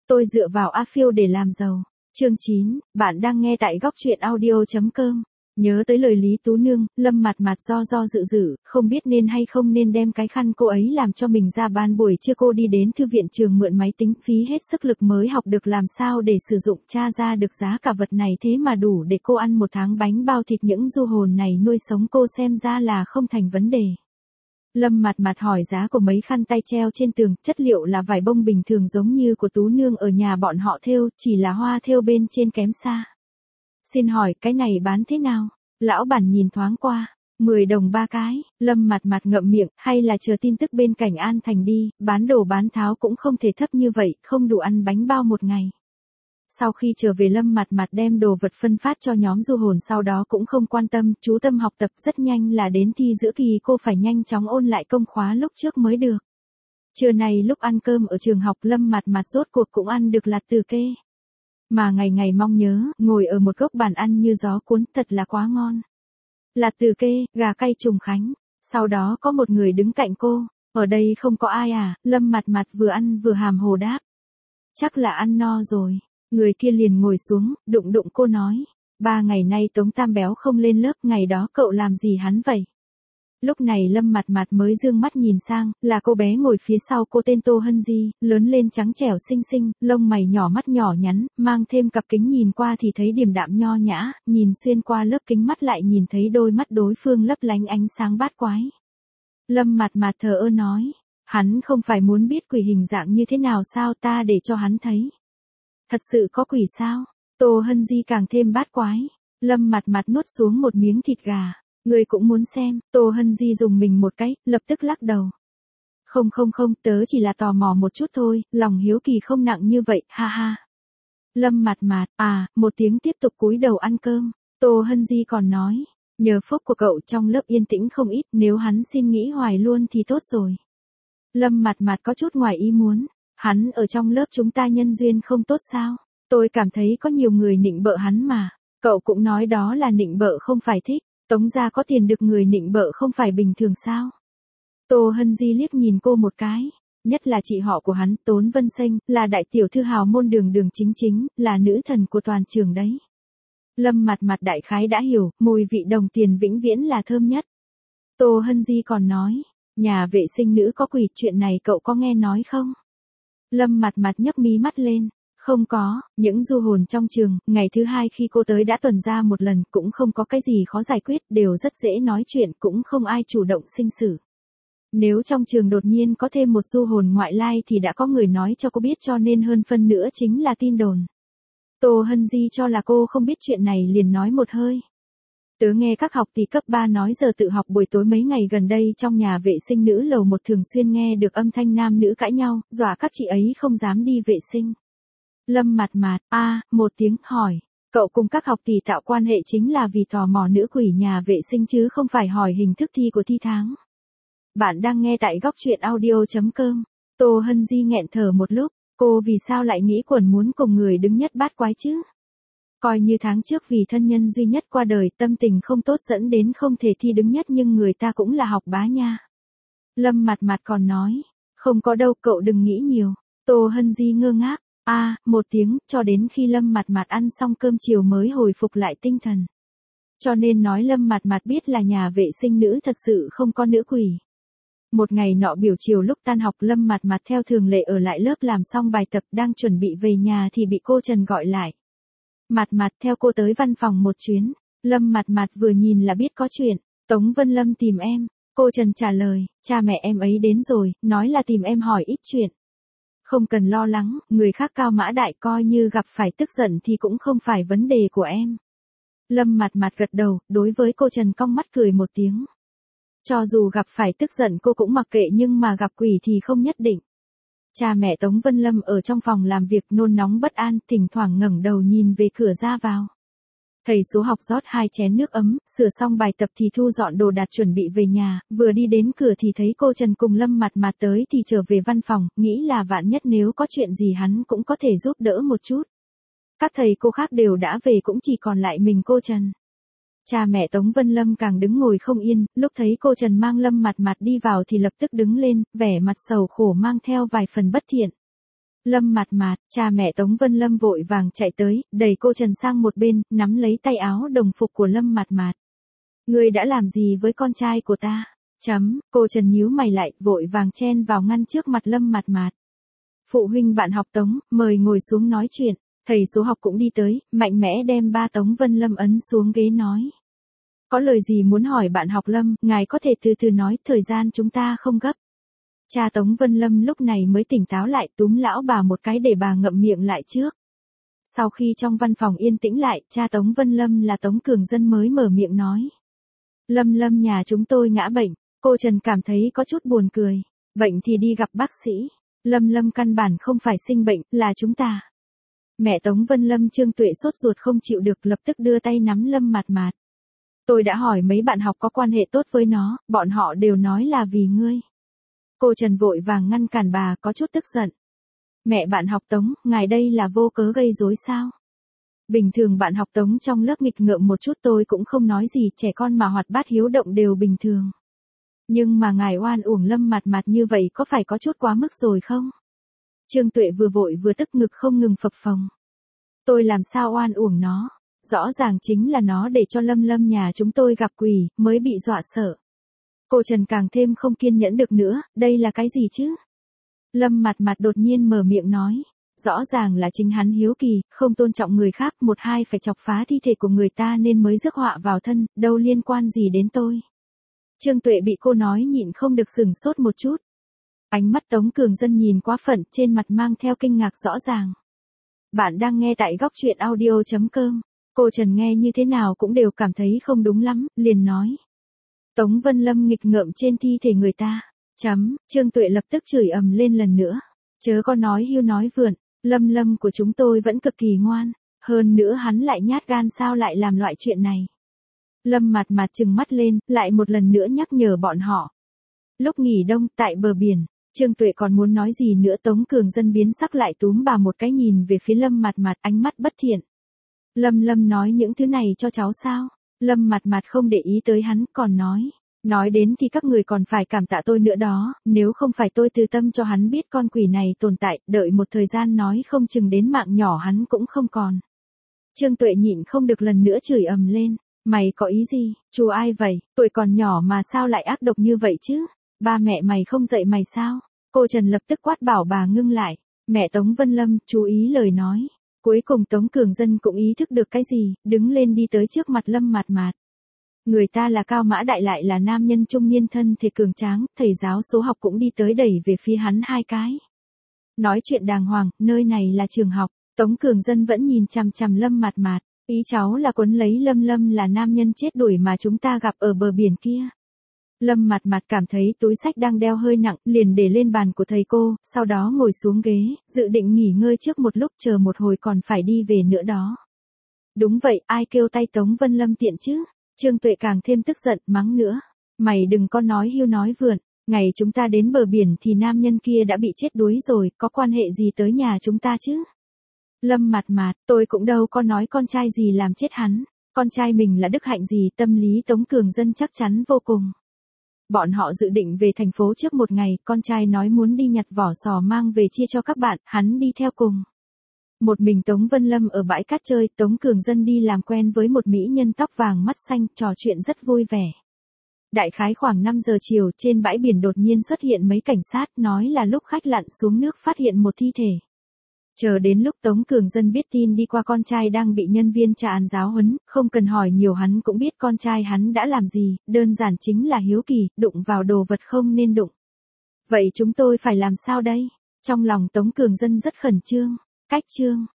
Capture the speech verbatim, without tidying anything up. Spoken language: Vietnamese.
Tôi dựa vào A Phiêu để làm giàu. Chương chín, bạn đang nghe tại góc truyện audio chấm com. Nhớ tới lời Lý Tú Nương, Lâm Mạt Mạt do do dự dự, không biết nên hay không nên đem cái khăn cô ấy làm cho mình ra ban buổi trưa. Cô đi đến thư viện trường mượn máy tính, phí hết sức lực mới học được làm sao để sử dụng, tra ra được giá cả vật này thế mà đủ để cô ăn một tháng bánh bao thịt. Những du hồn này nuôi sống cô xem ra là không thành vấn đề. Lâm Mạt Mạt hỏi giá của mấy khăn tay treo trên tường, chất liệu là vải bông bình thường giống như của Tú Nương ở nhà bọn họ thêu, chỉ là hoa thêu bên trên kém xa. Xin hỏi cái này bán thế nào? Lão bản nhìn thoáng qua, mười đồng ba cái. Lâm Mạt Mạt ngậm miệng, hay là chờ tin tức bên Cảnh An Thành đi, bán đồ bán tháo cũng không thể thấp như vậy, không đủ ăn bánh bao một ngày. Sau khi trở về Lâm Mạt Mạt đem đồ vật phân phát cho nhóm du hồn, sau đó cũng không quan tâm, chú tâm học tập. Rất nhanh là đến thi giữa kỳ, cô phải nhanh chóng ôn lại công khóa lúc trước mới được. Trưa nay lúc ăn cơm ở trường học, Lâm Mạt Mạt rốt cuộc cũng ăn được lạt từ kê. Mà ngày ngày mong nhớ, ngồi ở một góc bàn ăn như gió cuốn, thật là quá ngon. Lạt từ kê, gà cay trùng khánh. Sau đó có một người đứng cạnh cô, ở đây không có ai à? Lâm Mạt Mạt vừa ăn vừa hàm hồ đáp. Chắc là ăn no rồi. Người kia liền ngồi xuống, đụng đụng cô nói. Ba ngày nay Tống Tam béo không lên lớp, ngày đó cậu làm gì hắn vậy? Lúc này Lâm Mạt Mạt mới dương mắt nhìn sang, là cô bé ngồi phía sau cô, tên Tô Hân Di, lớn lên trắng trẻo xinh xinh, lông mày nhỏ, mắt nhỏ nhắn, mang thêm cặp kính, nhìn qua thì thấy điềm đạm nho nhã, nhìn xuyên qua lớp kính mắt lại nhìn thấy đôi mắt đối phương lấp lánh ánh sáng bát quái. Lâm Mạt Mạt thờ ơ nói, hắn không phải muốn biết quỷ hình dạng như thế nào sao, ta để cho hắn thấy. Thật sự có quỷ sao? Tô Hân Di càng thêm bát quái. Lâm Mạt Mạt nuốt xuống một miếng thịt gà. Người cũng muốn xem. Tô Hân Di dùng mình một cái, lập tức lắc đầu. Không không không, tớ chỉ là tò mò một chút thôi, lòng hiếu kỳ không nặng như vậy, ha ha. Lâm Mạt Mạt, à, một tiếng tiếp tục cúi đầu ăn cơm. Tô Hân Di còn nói, nhờ phúc của cậu trong lớp yên tĩnh không ít, nếu hắn xin nghĩ hoài luôn thì tốt rồi. Lâm Mạt Mạt có chút ngoài ý muốn. Hắn ở trong lớp chúng ta nhân duyên không tốt sao? Tôi cảm thấy có nhiều người nịnh bợ hắn mà. Cậu cũng nói đó là nịnh bợ không phải thích. Tống gia có tiền được người nịnh bợ không phải bình thường sao? Tô Hân Di liếc nhìn cô một cái. Nhất là chị họ của hắn, Tốn Vân Xanh, là đại tiểu thư hào môn đường đường chính chính, là nữ thần của toàn trường đấy. Lâm Mạt Mạt đại khái đã hiểu, mùi vị đồng tiền vĩnh viễn là thơm nhất. Tô Hân Di còn nói, nhà vệ sinh nữ có quỷ, chuyện này cậu có nghe nói không? Lâm Mạt Mạt nhấc mí mắt lên. Không có, những du hồn trong trường, ngày thứ hai khi cô tới đã tuần ra một lần, cũng không có cái gì khó giải quyết, đều rất dễ nói chuyện, cũng không ai chủ động sinh xử. Nếu trong trường đột nhiên có thêm một du hồn ngoại lai thì đã có người nói cho cô biết, cho nên hơn phân nữa chính là tin đồn. Tô Hân Di cho là cô không biết chuyện này liền nói một hơi. Tớ nghe các học tỷ cấp ba nói giờ tự học buổi tối mấy ngày gần đây trong nhà vệ sinh nữ lầu một thường xuyên nghe được âm thanh nam nữ cãi nhau, dọa các chị ấy không dám đi vệ sinh. Lâm Mạt Mạt, a, à, một tiếng hỏi, cậu cùng các học tỷ tạo quan hệ chính là vì tò mò nữ quỷ nhà vệ sinh chứ không phải hỏi hình thức thi của thi tháng. Bạn đang nghe tại góc truyện audio chấm com. Tô Hân Di nghẹn thở một lúc, cô vì sao lại nghĩ quẩn muốn cùng người đứng nhất bát quái chứ? Coi như tháng trước vì thân nhân duy nhất qua đời, tâm tình không tốt dẫn đến không thể thi đứng nhất, nhưng người ta cũng là học bá nha. Lâm Mạt Mạt còn nói, không có đâu, cậu đừng nghĩ nhiều. Tô Hân Di ngơ ngác, a, à, một tiếng, cho đến khi Lâm Mạt Mạt ăn xong cơm chiều mới hồi phục lại tinh thần. Cho nên nói Lâm Mạt Mạt biết là nhà vệ sinh nữ thật sự không có nữ quỷ. Một ngày nọ buổi chiều lúc tan học, Lâm Mạt Mạt theo thường lệ ở lại lớp làm xong bài tập, đang chuẩn bị về nhà thì bị cô Trần gọi lại. Mạt Mạt, theo cô tới văn phòng một chuyến. Lâm Mạt Mạt vừa nhìn là biết có chuyện. Tống Vân Lâm tìm em. Cô Trần trả lời, cha mẹ em ấy đến rồi, nói là tìm em hỏi ít chuyện. Không cần lo lắng, người khác cao mã đại, coi như gặp phải tức giận thì cũng không phải vấn đề của em. Lâm Mạt Mạt gật đầu, đối với cô Trần cong mắt cười một tiếng. Cho dù gặp phải tức giận cô cũng mặc kệ, nhưng mà gặp quỷ thì không nhất định. Cha mẹ Tống Vân Lâm ở trong phòng làm việc nôn nóng bất an, thỉnh thoảng ngẩng đầu nhìn về cửa ra vào. Thầy số học rót hai chén nước ấm, sửa xong bài tập thì thu dọn đồ đạc chuẩn bị về nhà, vừa đi đến cửa thì thấy cô Trần cùng Lâm Mạt Mạt tới thì trở về văn phòng, nghĩ là vạn nhất nếu có chuyện gì hắn cũng có thể giúp đỡ một chút. Các thầy cô khác đều đã về, cũng chỉ còn lại mình cô Trần. Cha mẹ Tống Vân Lâm càng đứng ngồi không yên, lúc thấy cô Trần mang Lâm Mạt Mạt đi vào thì lập tức đứng lên, vẻ mặt sầu khổ mang theo vài phần bất thiện. Lâm Mạt Mạt, cha mẹ Tống Vân Lâm vội vàng chạy tới, đẩy cô Trần sang một bên, nắm lấy tay áo đồng phục của Lâm Mạt Mạt. Ngươi đã làm gì với con trai của ta? Chấm, cô Trần nhíu mày lại, vội vàng chen vào ngăn trước mặt Lâm Mạt Mạt. Phụ huynh bạn học Tống, mời ngồi xuống nói chuyện. Thầy số học cũng đi tới, mạnh mẽ đem ba Tống Vân Lâm ấn xuống ghế nói. Có lời gì muốn hỏi bạn học Lâm, ngài có thể từ từ nói, thời gian chúng ta không gấp. Cha Tống Vân Lâm lúc này mới tỉnh táo lại, túm lão bà một cái để bà ngậm miệng lại trước. Sau khi trong văn phòng yên tĩnh lại, cha Tống Vân Lâm là Tống Cường Dân mới mở miệng nói. Lâm Lâm nhà chúng tôi ngã bệnh, cô Trần cảm thấy có chút buồn cười. Bệnh thì đi gặp bác sĩ. Lâm Lâm căn bản không phải sinh bệnh, là chúng ta. Mẹ Tống Vân Lâm Trương Tuệ sốt ruột không chịu được, lập tức đưa tay nắm Lâm Mạt Mạt. Tôi đã hỏi mấy bạn học có quan hệ tốt với nó, bọn họ đều nói là vì ngươi. Cô Trần vội vàng ngăn cản bà, có chút tức giận. Mẹ bạn học Tống, ngài đây là vô cớ gây rối sao? Bình thường bạn học Tống trong lớp nghịch ngợm một chút tôi cũng không nói gì, trẻ con mà hoạt bát hiếu động đều bình thường. Nhưng mà ngài oan uổng Lâm Mạt Mạt như vậy có phải có chút quá mức rồi không? Trương Tuệ vừa vội vừa tức, ngực không ngừng phập phồng. Tôi làm sao oan uổng nó? Rõ ràng chính là nó để cho Lâm Lâm nhà chúng tôi gặp quỷ, mới bị dọa sợ. Cô Trần càng thêm không kiên nhẫn được nữa, đây là cái gì chứ? Lâm Mạt Mạt đột nhiên mở miệng nói. Rõ ràng là chính hắn hiếu kỳ, không tôn trọng người khác, một hai phải chọc phá thi thể của người ta nên mới rước họa vào thân, đâu liên quan gì đến tôi. Trương Tuệ bị cô nói nhịn không được sửng sốt một chút. Ánh mắt Tống Cường Dân nhìn quá phận, trên mặt mang theo kinh ngạc rõ ràng. Bạn đang nghe tại góc truyện audio chấm com. Cô Trần nghe như thế nào cũng đều cảm thấy không đúng lắm, liền nói. Tống Vân Lâm nghịch ngợm trên thi thể người ta. Chấm, Trương Tuệ lập tức chửi ầm lên lần nữa. Chớ có nói hưu nói vượn, Lâm Lâm của chúng tôi vẫn cực kỳ ngoan. Hơn nữa hắn lại nhát gan sao lại làm loại chuyện này. Lâm Mạt Mạt trừng mắt lên, lại một lần nữa nhắc nhở bọn họ. Lúc nghỉ đông, tại bờ biển, Trương Tuệ còn muốn nói gì nữa, Tống Cường Dân biến sắc lại túm bà một cái nhìn về phía Lâm Mạt Mạt, ánh mắt bất thiện. Lâm Lâm nói những thứ này cho cháu sao? Lâm Mạt Mạt không để ý tới hắn, còn nói. Nói đến thì các người còn phải cảm tạ tôi nữa đó, nếu không phải tôi từ tâm cho hắn biết con quỷ này tồn tại, đợi một thời gian nói không chừng đến mạng nhỏ hắn cũng không còn. Trương Tuệ nhịn không được lần nữa chửi ầm lên. Mày có ý gì, chú ai vậy, tuổi còn nhỏ mà sao lại ác độc như vậy chứ? Ba mẹ mày không dạy mày sao? Cô Trần lập tức quát bảo bà ngưng lại. Mẹ Tống Vân Lâm, chú ý lời nói. Cuối cùng Tống Cường Dân cũng ý thức được cái gì, đứng lên đi tới trước mặt Lâm Mạt Mạt. Người ta là Cao Mã Đại lại là nam nhân trung niên thân thể cường tráng, thầy giáo số học cũng đi tới đẩy về phía hắn hai cái. Nói chuyện đàng hoàng, nơi này là trường học, Tống Cường Dân vẫn nhìn chằm chằm Lâm Mạt Mạt. Ý cháu là quấn lấy Lâm Lâm là nam nhân chết đuổi mà chúng ta gặp ở bờ biển kia. Lâm Mạt Mạt cảm thấy túi xách đang đeo hơi nặng, liền để lên bàn của thầy cô, sau đó ngồi xuống ghế, dự định nghỉ ngơi trước một lúc, chờ một hồi còn phải đi về nữa đó. Đúng vậy, ai kêu tay Tống Vân Lâm tiện chứ? Trương Tuệ càng thêm tức giận, mắng nữa. Mày đừng có nói hưu nói vượn, ngày chúng ta đến bờ biển thì nam nhân kia đã bị chết đuối rồi, có quan hệ gì tới nhà chúng ta chứ? Lâm Mạt Mạt, tôi cũng đâu có nói con trai gì làm chết hắn, con trai mình là đức hạnh gì, tâm lý Tống Cường Dân chắc chắn vô cùng. Bọn họ dự định về thành phố trước một ngày, con trai nói muốn đi nhặt vỏ sò mang về chia cho các bạn, hắn đi theo cùng. Một mình Tống Vân Lâm ở bãi cát chơi, Tống Cường Dân đi làm quen với một mỹ nhân tóc vàng mắt xanh, trò chuyện rất vui vẻ. Đại khái khoảng năm giờ chiều, trên bãi biển đột nhiên xuất hiện mấy cảnh sát, nói là lúc khách lặn xuống nước phát hiện một thi thể. Chờ đến lúc Tống Cường Dân biết tin đi qua con trai đang bị nhân viên tra án giáo huấn, không cần hỏi nhiều hắn cũng biết con trai hắn đã làm gì, đơn giản chính là hiếu kỳ, đụng vào đồ vật không nên đụng. Vậy chúng tôi phải làm sao đây? Trong lòng Tống Cường Dân rất khẩn trương. Cách trương,